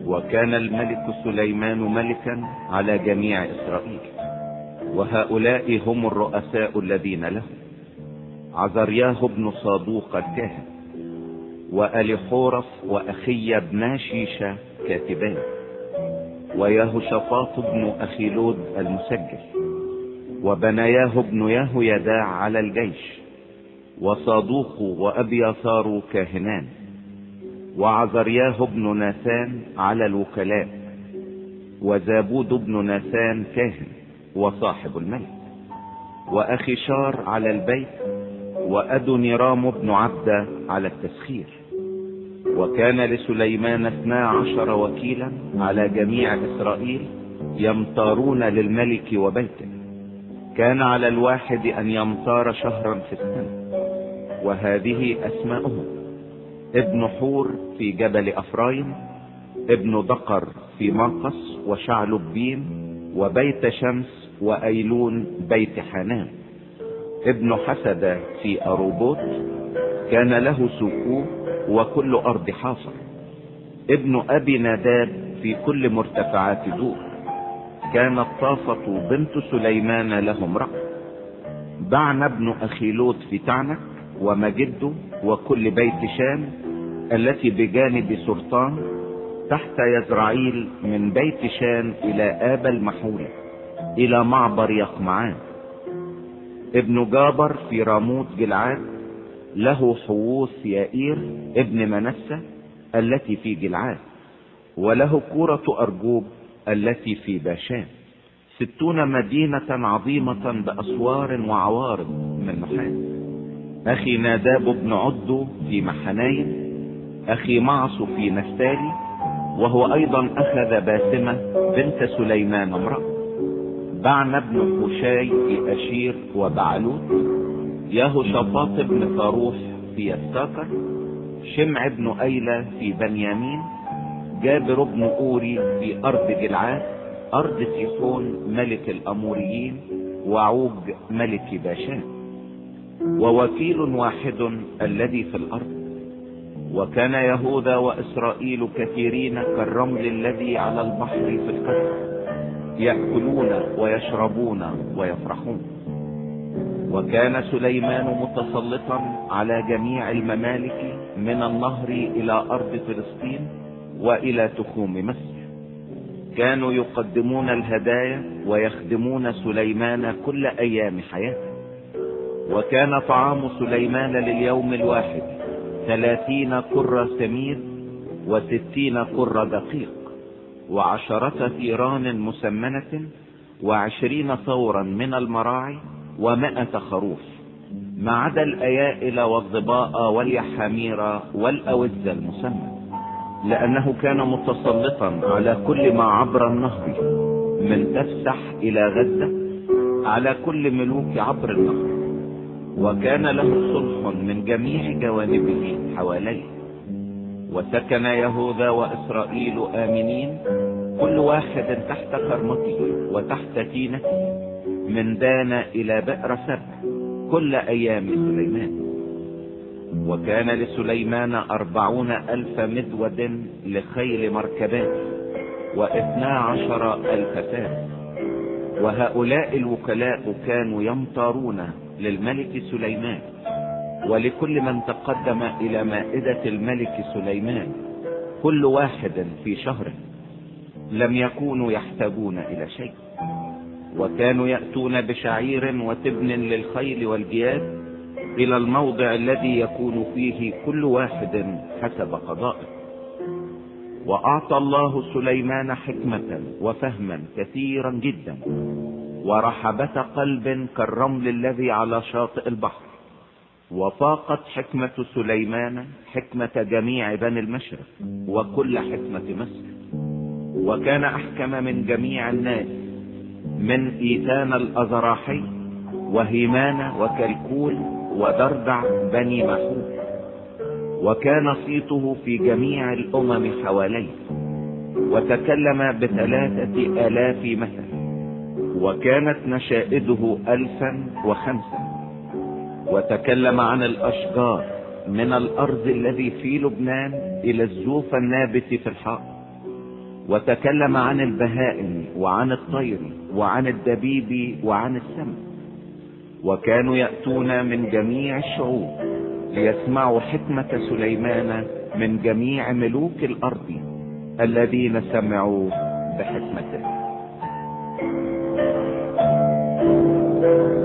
وكان الملك سليمان ملكا على جميع إسرائيل، وهؤلاء هم الرؤساء الذين له: عزرياه بن صادوق الكاهن، وأليحورف وأخي بن شيشة كاتبان، ويهوشافاط بن أخيلود المسجل، وبناياه بن يهويداع على الجيش، وصادوق وأبياثار كاهنان، وعزرياه بن ناثان على الوكلاء، وزابود بن ناثان كاهن وصاحب الملك، وأخيشار على البيت، وأدونيرام بن عبدة على التسخير. وكان لسليمان 12 وكيلا على جميع إسرائيل يمطارون للملك وبيته. كان على الواحد أن يمطار شهرا في السنة. وهذه أسماؤهم: ابن حور في جبل أفرايم، ابن دقر في ماقص وشعلبيم وبيت شمس وأيلون بيت حنان، ابن حسد في أروبوت، كان له سوكو وكل أرض حاصر، ابن أبي ناداب في كل مرتفعات دور. كانت طافة بنت سليمان له امرأة. بعنا ابن أخيلوت في تعنك ومجده وكل بيت شام التي بجانب سرطان تحت يزرعيل، من بيت شان إلى آب المحول إلى معبر يقمعان. ابن جابر في راموت جلعاد، له حووث يائير ابن منسة التي في جلعاد، وله كورة أرجوب التي في باشان، 60 مدينة عظيمة بأسوار وعوارض من نحاس. أخي ناداب بن عدو في محنايم، أخي معص في نفتالي، وهو أيضا أخذ باسمة بنت سليمان امرأة. بعنا بن حشاي في أشير وبعلوت، يهوشافاط بن فاروح في يساكر، شمع بن أيلة في بنيامين، جابر بن أوري في أرض جلعاد، أرض سيحون ملك الأموريين، وعوج ملك باشان، ووكيل واحد الذي في الأرض. وكان يهوذا وإسرائيل كثيرين كالرمل الذي على البحر في الكثرة، يأكلون ويشربون ويفرحون. وكان سليمان متسلطا على جميع الممالك من النهر إلى أرض فلسطين وإلى تخوم مصر. كانوا يقدمون الهدايا ويخدمون سليمان كل أيام حياته. وكان طعام سليمان لليوم الواحد 30 كرة سميد، و60 كرة دقيق، و10 ثيران مسمنة، و20 ثورا من المراعي، و100 خروف، ما عدا الأيائل والظباء واليحامير والأوز المسمى، لأنه كان متسلطا على كل ما عبر النهر من تفسح إلى غزة، على كل ملوك عبر النهر. وكان له صلح من جميع جوانبه حواليه. وسكن يهوذا وإسرائيل آمنين، كل واحد تحت كرمته وتحت تينته، من دان إلى بئر سبع، كل أيام سليمان. وكان لسليمان 40,000 مذود لخيل مركبات، و12,000 فارس. وهؤلاء الوكلاء كانوا يمطارون للملك سليمان ولكل من تقدم إلى مائدة الملك سليمان، كل واحد في شهره، لم يكونوا يحتاجون إلى شيء. وكانوا يأتون بشعير وتبن للخيل والجياد إلى الموضع الذي يكون فيه كل واحد حسب قضائه. وأعطى الله سليمان حكمة وفهما كثيرا جدا، ورحبة قلب كالرمل الذي على شاطئ البحر. وفاقت حكمة سليمان حكمة جميع بني المشرق وكل حكمة مصر. وكان أحكم من جميع الناس، من إيتان الأزراحي وهيمان وكركول ودردع بني محوب. وكان صيته في جميع الأمم حواليه، وتكلم ب3,000 مثل. وكانت نشائده 1,005. وتكلم عن الأشجار من الأرض الذي في لبنان إلى الزوف النابت في الحائط. وتكلم عن البهائم وعن الطير وعن الدبيب وعن السمك. وكانوا يأتون من جميع الشعوب ليسمعوا حكمة سليمان من جميع ملوك الأرض الذين سمعوا بحكمته.